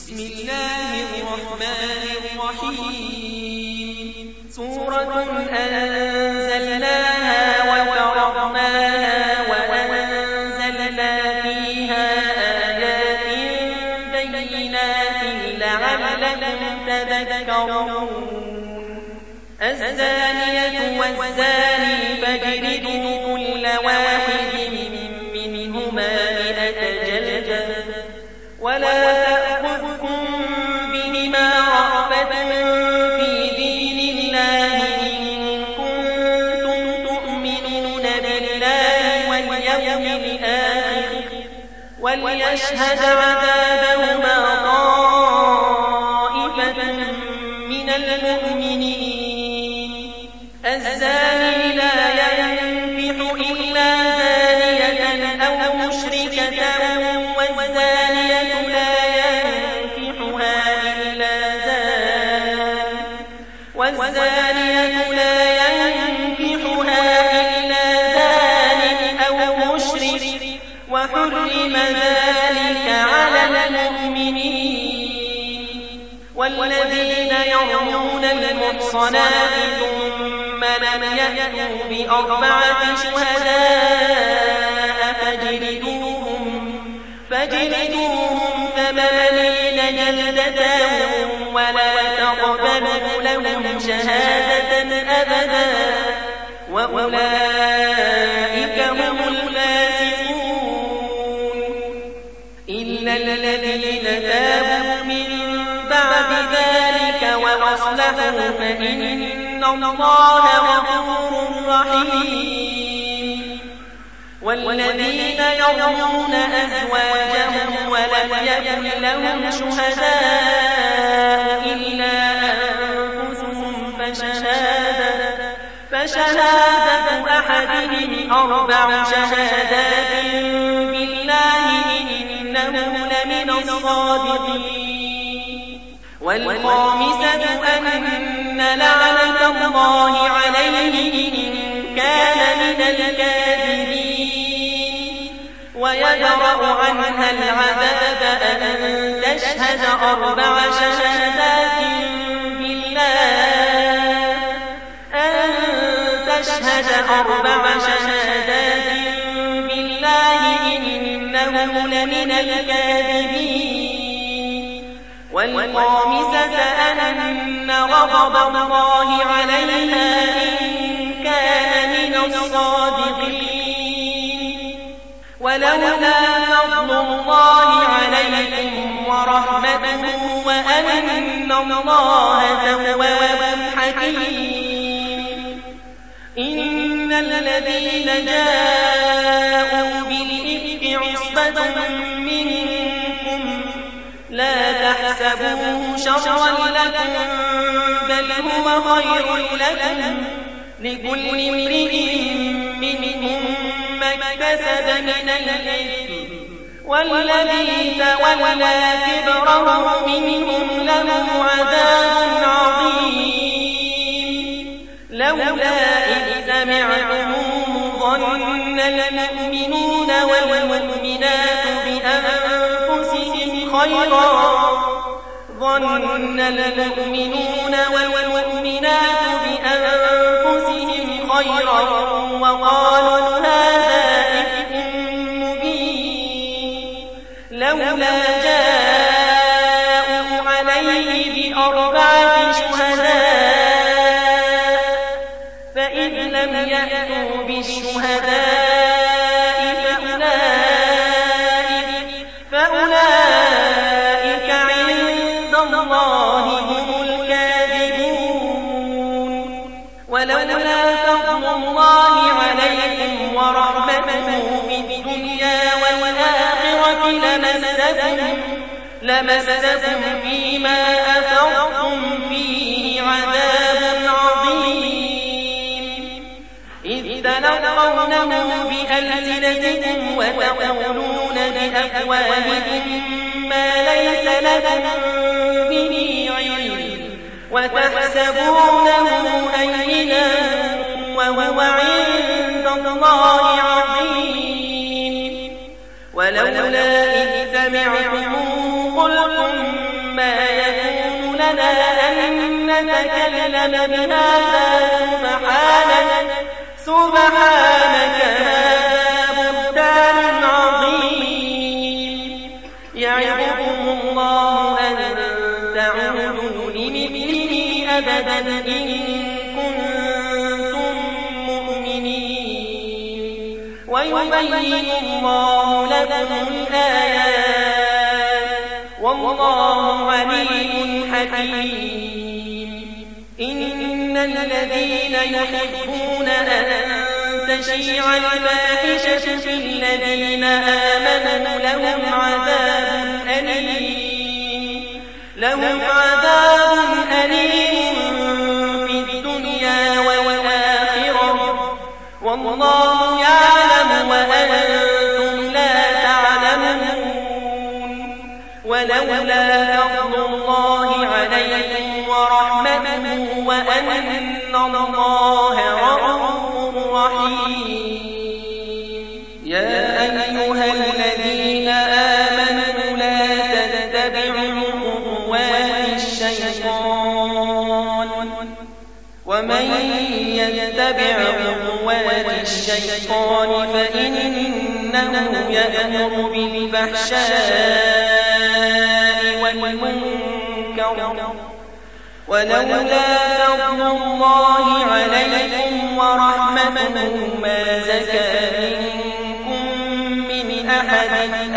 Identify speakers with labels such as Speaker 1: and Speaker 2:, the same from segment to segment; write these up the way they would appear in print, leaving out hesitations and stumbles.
Speaker 1: بسم الله الرحمن الرحيم سورة أنزلناها وفرضناها وأنزلنا فيها آيات بينات لعلكم تذكرون الزانية والزاني فاجلدوا كل واحد منهما 100 جلدة ولا تأخذكم بهما رأفة في دين الله إن كنتم تؤمنون بالله واليوم الآخر وليشهد عذابهما طائفة من المؤمنين الزاني لا ينكح إلا زانية أو مشركة والزانية لا ينكحها إلا زان والزانية لا ينكحها إلا زان أو مشرك وحرم ذلك على المؤمنين والذين يرمون المحصنات ثم لم يأتوا ب4 شهداء فاجلدوهم 80 جلدة ولا تقبلوا لهم شهادة أبدا وأولئك هم الفاسقون إلا الذين تابوا من بعد ذلك وأصلحوا فإن الله غفور رحيم والذين يرمون أزواجهم ولم يكن لهم شهداء إلا أنفسهم فشهادة أحدهم 4 شهادات بالله إنه لمن الصادقين والخامسة أن لعنة الله عليه إن كان من الكاذبين ويدرأ عنها العذاب أن تشهد 4 شهادات بالله إنه لمن الكاذبين والخامسة أن غضب الله عليها إن كان من الصادقين ولولا فضل الله عليكم ورحمته وأن الله تواب حكيم إن الذين جاءوا بالإفك عصبة منكم لا تحسبوه شرا لكم بل هو خير لكم لكل امرئ منهم ما اكتسب من الإثم والذي تولى كبره منهم له عذاب عظيم لولا إذ سمعتموه ظن المؤمنون والمؤمنات بأنفسهم خيرا وقالوا هذا إفك مبين لولا جاءوا عليه ب4 شهداء فإذ لم يأتوا بالشهداء فأولئك عند الله هم الكاذبون ولولا فضل الله عليكم ورحمته في الدنيا والآخرة لمسكم فيما أفضتم فيه عذاب عظيم إذ تلقونه بألسنتكم وتقولون بأفواهكم ما ليس لكم به علم وتحسبونه هينا وهو عند الله عظيم ولولا إذ سمعتموه قلتم لنا أن نتكلم بهذا سبحانك هذا بهتان عظيم يعظكم الله أن تعودوا لمثله أبدا إن كنتم مؤمنين ويبين الله لكم الآيات والله عليم حكيم إن الذين يحبون أن تشيع الفاحشة في الذين آمنوا لهم عذاب أليم في الدنيا والآخرة والله يعلم وأنتم لا تعلمون ولولا فضل الله عليكم ورحمته وأن الله رؤوف رحيم يا أيها الذين آمنوا لا تتبعوا خطوات الشيطان ومن يتبع خطوات الشيطان فإنه يأمر بالفحشاء والمنكر ولولا فضل الله عليكم ورحمته ما زكى منكم من أحد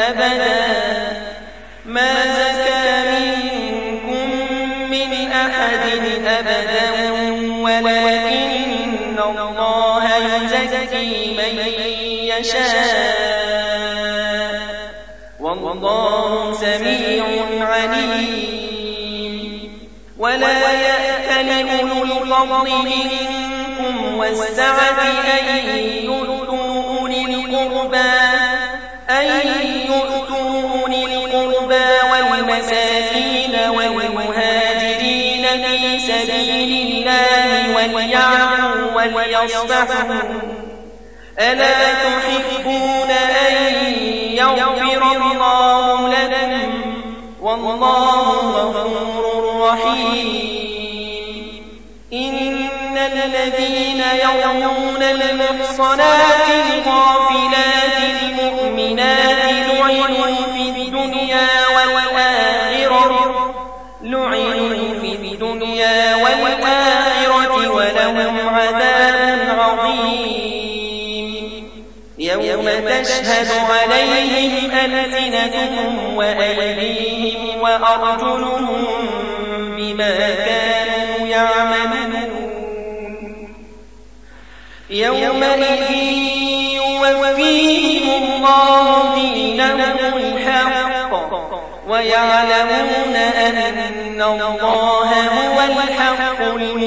Speaker 1: أبدا ولكن الله يزكي من يشاء والله سميع عليم ولا يأتل أولو الفضل منكم والسعة أن يؤتوا أولي القربى والمساكين والمهاجرين في سبيل الله وليعفوا وليصفحوا ألا تحبون أن يغفر الله لكم والله غفور رحيم إن الذين يرمون المحصنات الغافلات المؤمنات لعنوا في الدنيا والآخرة ولهم عذاب عظيم يوم تشهد عليهم ألسنتهم وأيديهم وأرجلهم بما كانوا يعملون يومئذ يوفيهم الله دينهم الحق ويعلمون أن الله هو الحق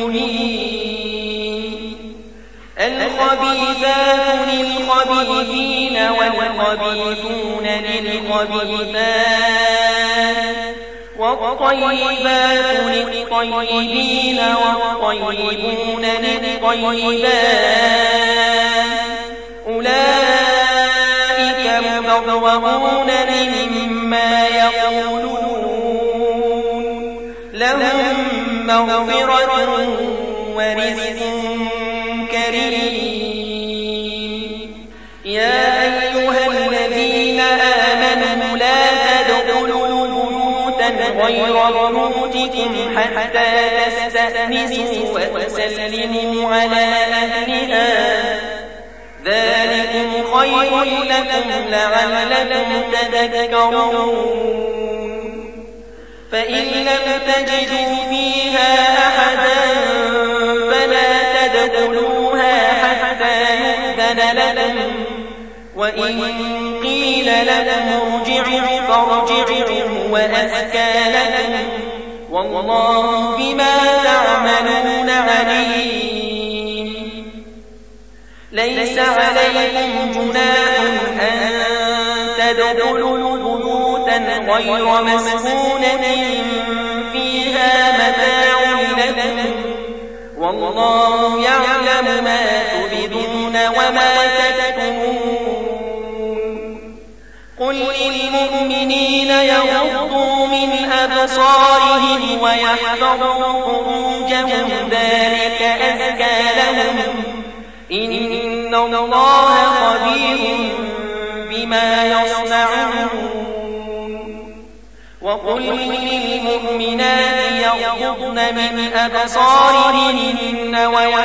Speaker 1: المبين الخبيثات للخبيثين والخبيثون للخبيثات والطيبات للطيبين والطيبون للطيبات أولئك مبرؤون مما يقولون لهم مغفرة ورزق كريم يا أيها الذين آمنوا لا تدخلوا بيوتا غير بيوتكم حتى تستأنسوا وتسلموا على أهلها ذلكم خير لكم لعلكم تذكرون فإن لم تجدوا فيها أحدا فلا تدخلوها حتى يؤذن لكم وإن قيل لكم ارجعوا فارجعوا وأزكى لكم والله بما تعملون عليم ليس عليكم جناح أن تدخلوا بيوتا غير مسكونة فيها متاع لكم والله يعلم ما تبدون وما تكتمون قل للمؤمنين يغضوا من أبصارهم ويحفظوا فروجهم ذلك أزكى لهم إن الله خبير بما يصنعون وقل للمؤمنات يغضضن من أبصارهن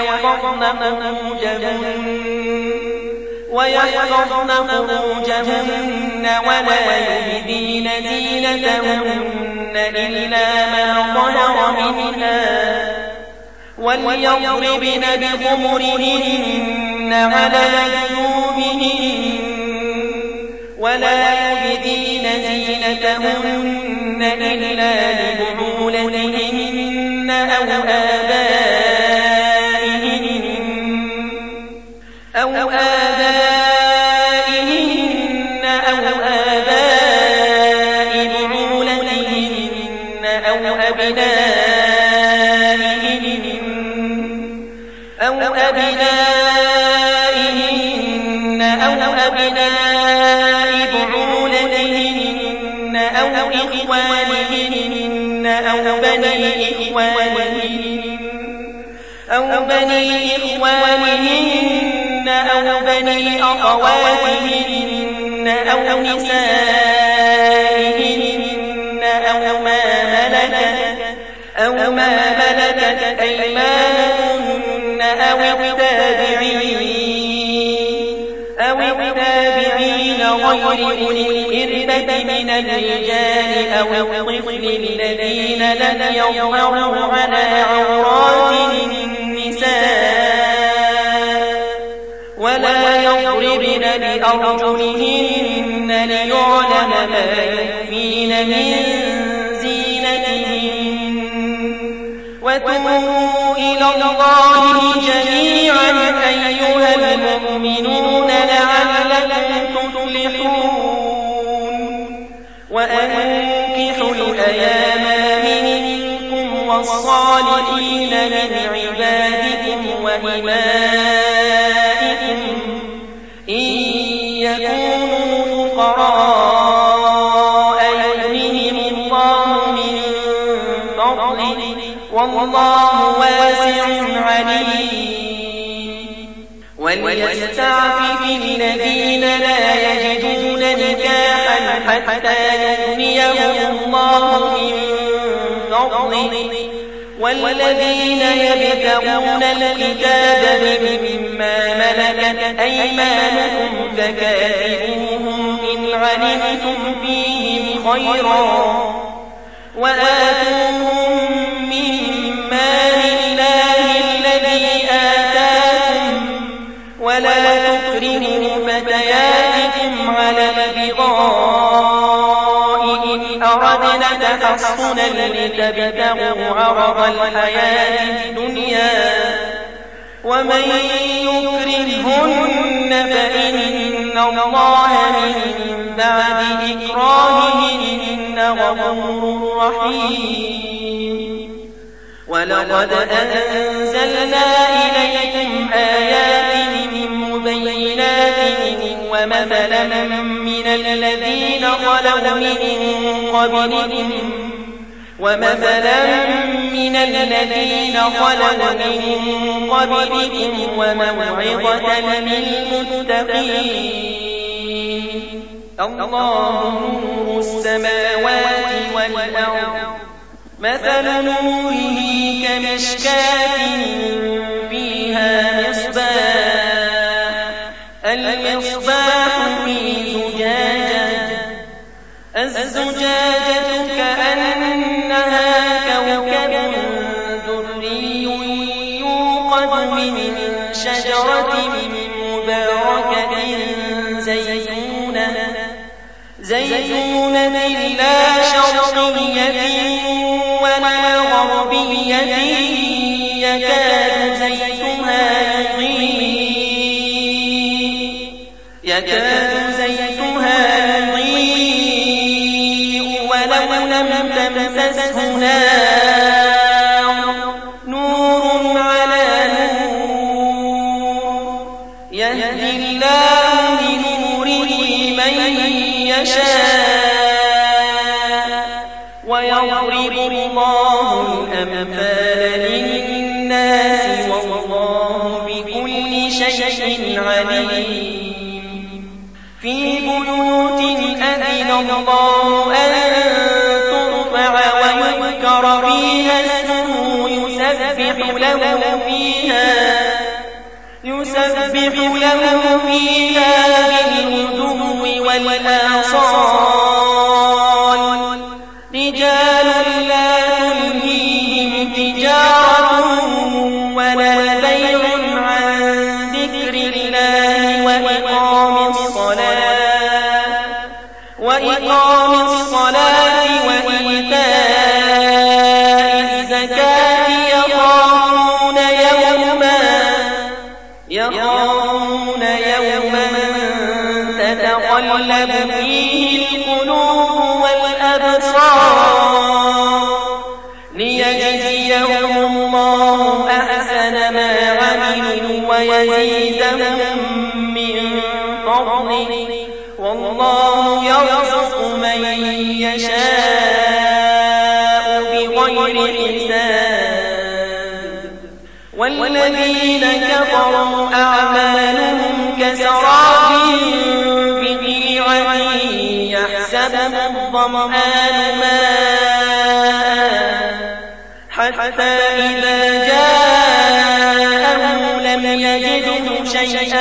Speaker 1: ويحفظن فروجهن ولا يبدين زينتهن إلا ما ظهر منها وليضربن بخمرهن على جيوبهن ولا يبدين زينتهن إلا لبعولتهن أو آبائهن أو آباء بعولتهن أو أبنائهن أو أبناء بعولتهن أو إخوانهن أو بني إخوانهن أو بني أخواتهن أو نسائهن أو ما ملكت أيمانهن أو التابعين غير أولي الإربة من الرجال أو الطفل الذين لم يظهروا على عورات النساء ولا يضربن بأرجلهن ليعلم ما يخفين من زينتهن وتوبوا إلى الله جميعا أيها المؤمنون لعلكم تفلحون وأنكحوا الأيام منكم والصالحين من عبادكم وإمائكم إن يكونوا فقراء يغنيهم الله من فضله والله واسع عليم وليستعفف الذين لا يجدون نكاحا حتى يغنيهم الله من فضله والذين يبتغون الكتاب مما ملكت أيمانكم فكاتبوهم إن علمتم فيهم خيرا وآتوهم من مال الله الذي آتاكم ولا تكرهوا فتياتكم على البغاء إن أردنا تحصنا لتبتغوا عرض الحياة الدنيا ومن يكرهن فإن الله من بعد إكراههن غفور رحيم ولقد أنزلنا إليكم آيات مبينات ومثلا من الذين خلوا من قبلكم وموعظة للمتقين الله نور السماوات والأرض مثل نوره كمشكاة فيها المصباح في الزجاجة كأنها كوكب دري يوقد من شجرة مباركة زيتونة لا شرقية ولا غربية يكاد زيتها يضيء ولو لم تمسسه نور على نور يهدي الله لنوره من يشاء ويضرب الله الأمثال للناس والله بكل شيء عليم في بيوت أذن الله أن ترفع ويذكر فيها اسمه يسبح له فيها بالغدو والآصال رجال لا تلهيهم تجارة ولا بيع عن ذكر الله وإقام الصلاة وإيتاء الزكاة يخافون يوما تتقلب فيه القلوب والأبصار ليجزيهم الله أحسن ما عملوا ويزيدهم من فضله والله يرزق من يشاء بغير حساب والذين كفروا أعمالهم كسراب بقيعة يحسبه الظمآن ماء حتى إذا جاءه لم يجده شيئا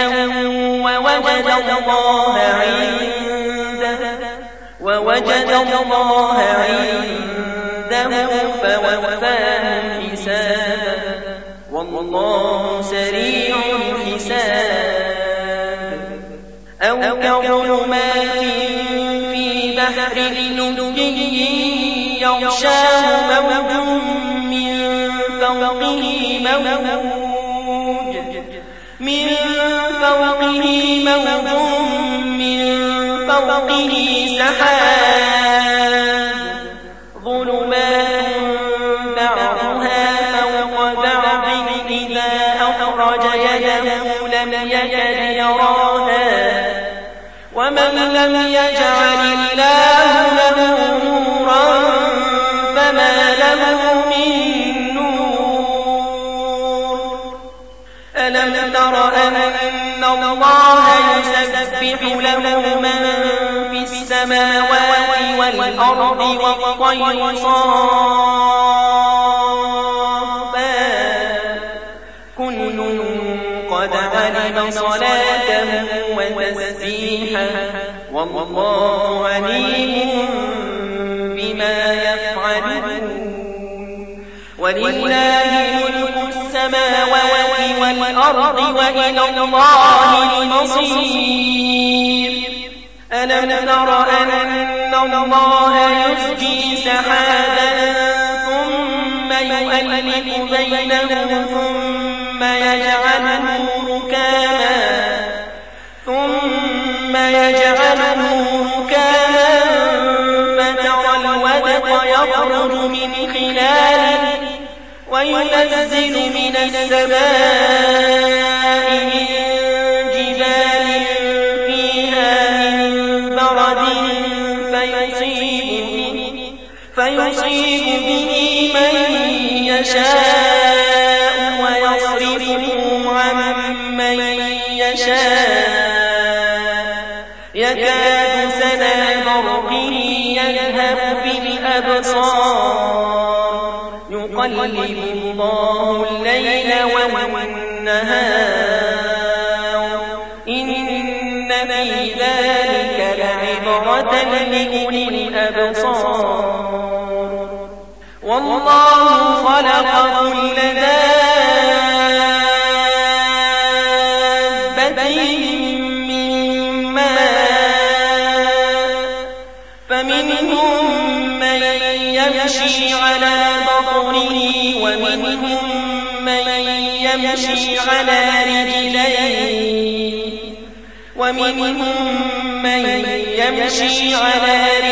Speaker 1: ووجد الله عنده فوفاه حسابه والله سريع الحساب أو كظلمات في بحر لجي يغشاه موج من فوقه سحاب ظلمات بعضها فوق بعض إذا أخرج يده لم يكد يراها ومن لم يجعل الله له نورا فما له من نور ألم تر أن الله يسبح له من في السماوات والأرض والطير صافات كل قد علم صلاته وتسبيحه والله عليم بما يفعلون ولله ملك السماوات والأرض وإلى الله المصير ألم تر أن الله يزجي سحابا ثم يؤلف بينه ثم يجعله ركاما فترى الودق يخرج من خلاله وينزل من السماء من جبال فيها من برد فيصيب به من يشاء ويصرفه عن من يشاء يكاد سنا برقه يذهب بالأبصار يقلب الله الليل والنهار إن في ذلك لعبرة لأولي الأبصار والله خلق كل دابة من ماء فمنهم من يمشي على بطنه ومنهم من يمشي على رجلين ومنهم من يمشي على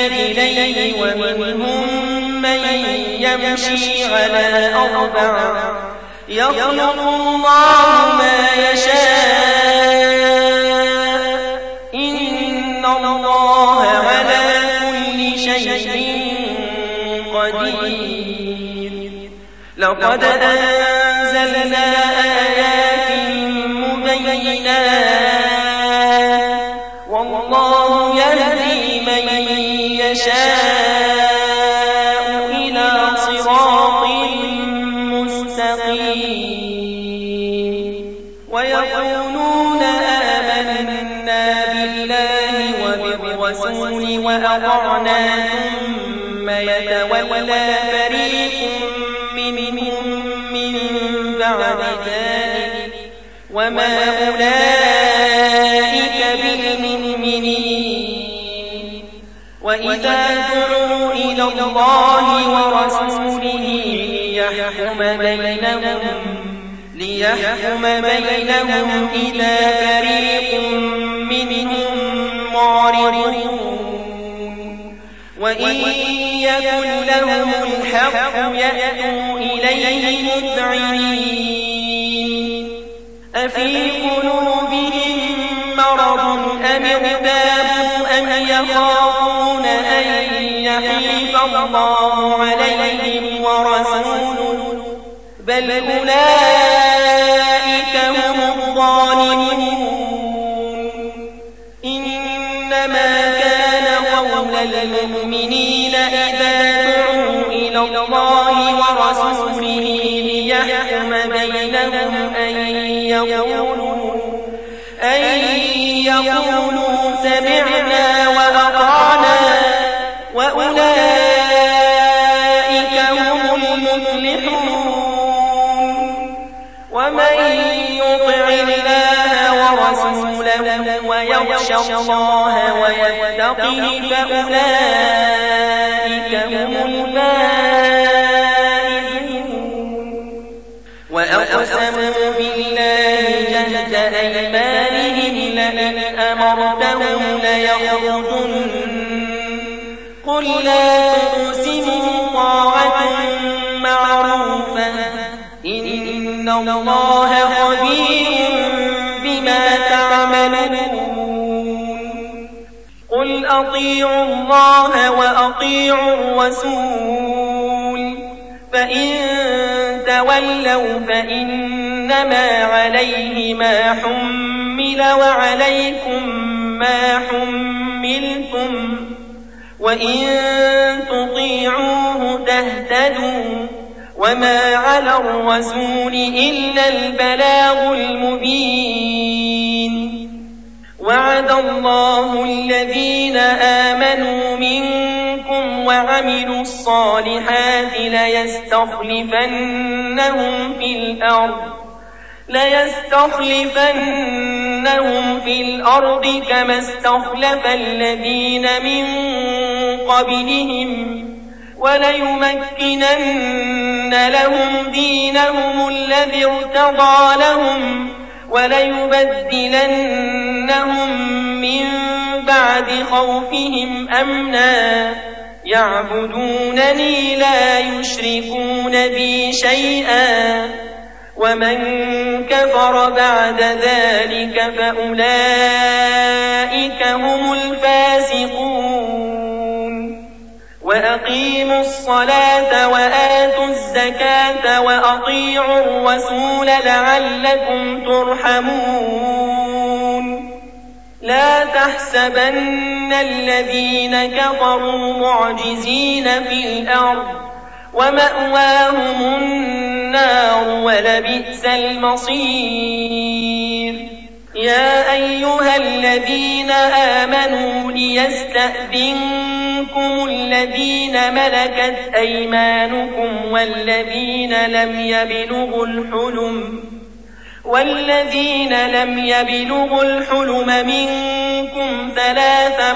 Speaker 1: أربع يخلق الله ما يشاء إن الله على كل شيء قدير لقد أنزلنا آيات مبينات والله يهدي من يشاء إلى صراط مستقيم ويقولون آمنا بالله وبالرسول وأطعنا ثم يتولى فريق منهم من بعد ذلك وما أولئك بالمؤمنين وإذا دعوا إلى الله ورسوله ليحكم بينهم إذا فريق منهم معرضون وإن يكن لهم الحق يأتوا إليه مذعنين أفي قلوبهم مرض أم ارتابوا أم يخافون أن يحيف الله عليهم ورسوله بل أولئك هم الظالمون إنما كان قول المؤمنين إذا دعوا إلى الله ورسوله ليحكم بينهم أن يقولوا سمعنا وأطعنا وأولئك هم المفلحون ومن يطع الله ورسوله ويخشى الله ويتقه فأولئك هم الفائزون وأقسموا بالله جهد أيمانهم لئن أمرتهم ليخرجن قل لا تقسموا طاعة معروفة إن الله خبير بما تعملون قل أطيعوا الله وأطيعوا الرسول فإن تولوا فإنما عليه ما حمل وعليكم ما حملتم وإن تطيعوه تهتدوا وما على الرسول إلا البلاغ المبين وعد الله الذين آمنوا منكم وعملوا الصالحات ليستخلفنهم في الأرض كما استخلف الذين من قبلهم وليمكنن لهم دينهم الذي ارتضى لهم وليبدلنهم من بعد خوفهم أمنا يعبدونني لا يشركون بي شيئا ومن كفر بعد ذلك فأولئك هم الفاسقون وأقيموا الصلاة وآتوا الزكاة وأطيعوا الرسول لعلكم ترحمون لا تحسبن الذين كفروا معجزين في الأرض ومأواهم النار ولبئس المصير يا أيها الذين آمنوا ليستأذنكم الذين ملكت أيمانكم والذين لم يبلغوا الحلم منكم 3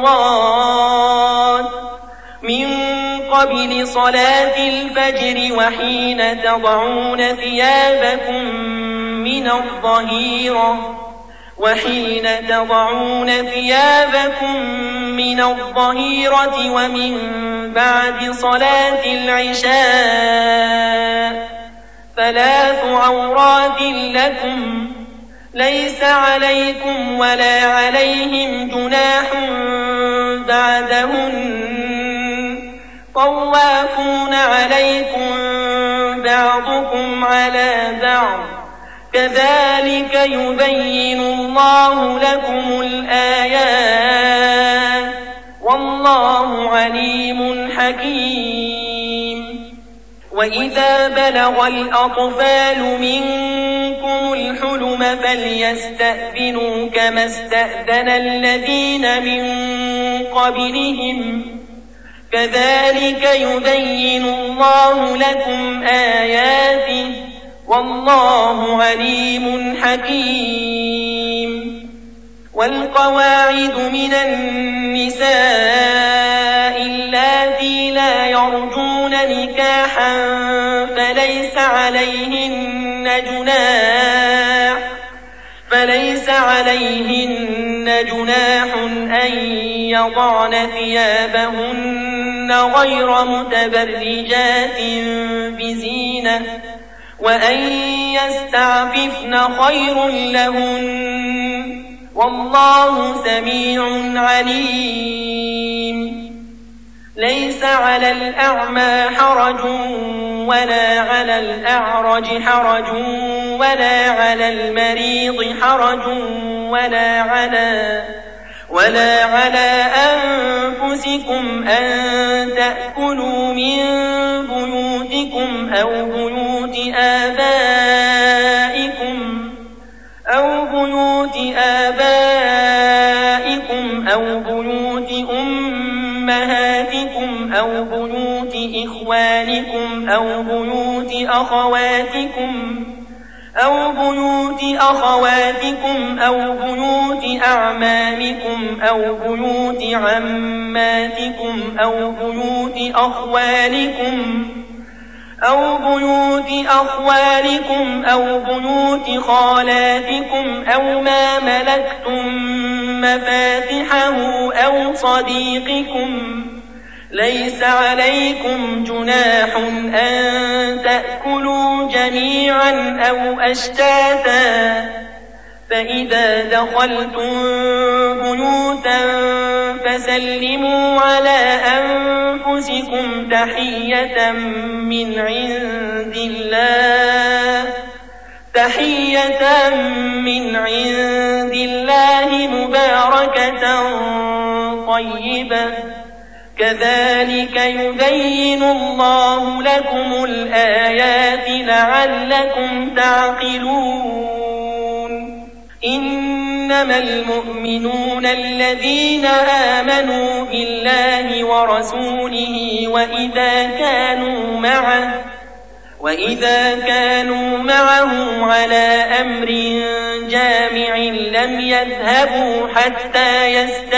Speaker 1: مرات من قبل صلاة الفجر وحين تضعون ثيابكم من الظهيرة ومن بعد صلاة العشاء 3 عورات لكم ليس عليكم ولا عليهم جناح بعدهن طوافون عليكم بعضكم على بعض كذلك يبين الله لكم الآيات والله عليم حكيم وإذا بلغ الأطفال منكم الحلم فليستأذنوا كما استأذن الذين من قبلهم كذلك يبين الله لكم آياته والله عليم حكيم والقواعد من النساء اللاتي لا يرجون نكاحا فليس عليهن جناح أن يضعن ثيابهن غير متبرجات بزينة وأن يستعففن خير لهن والله سميع عليم ليس على الأعمى حرج ولا على الأعرج حرج ولا على المريض حرج ولا على أنفسكم أن تأكلوا من بيوتكم أو بيوت آبائكم أو بيوت أمهاتكم أو بيوت إخوانكم أو بيوت أخواتكم أو بيوت أعمامكم أو بيوت عماتكم أو بيوت أخوالكم أو بيوت خالاتكم أو ما ملكتم مفاتحه أو صديقكم ليس عليكم جناح أن تأكلوا جميعا أو أشتاتا فإذا دخلتم بيوتا فسلموا على أنفسكم تحية من عند الله مباركة طيبة كذلك يبين الله لكم الآيات لعلكم تعقلون إنما المؤمنون الذين آمنوا بالله ورسوله وإذا كانوا معه على أمر جامع لم يذهبوا حتى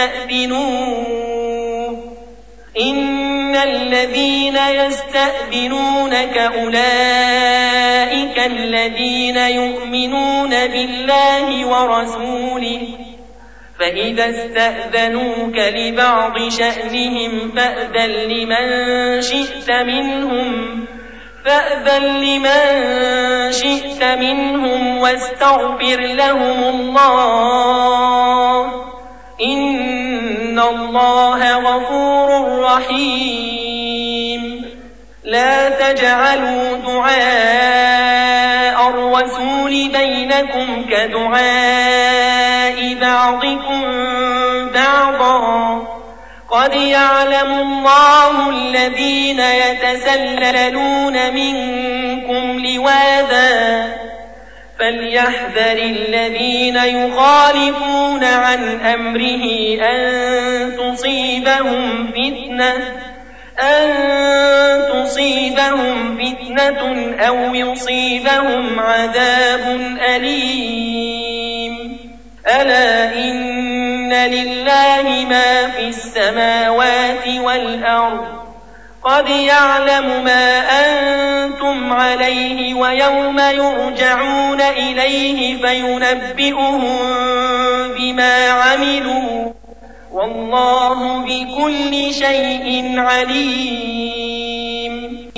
Speaker 1: يستأذنوه إن الذين يستأذنونك أولئك الذين يؤمنون بالله ورسوله فإذا استأذنوك لبعض شأنهم فأذن لمن شئت منهم واستغفر لهم الله إن الله غفور رحيم لا تجعلوا دعاء الرسول بينكم كدعاء بعضكم بعضا قد يعلم الله الذين يتسللون منكم لواذا فليحذر الذين يخالفون عن أمره أن تصيبهم فتنة أو يصيبهم عذاب أليم ألا إن لله ما في السماوات والأرض قد يعلم ما أنتم عليه ويوم يرجعون إليه فينبئهم بما عملوا والله بكل شيء عليم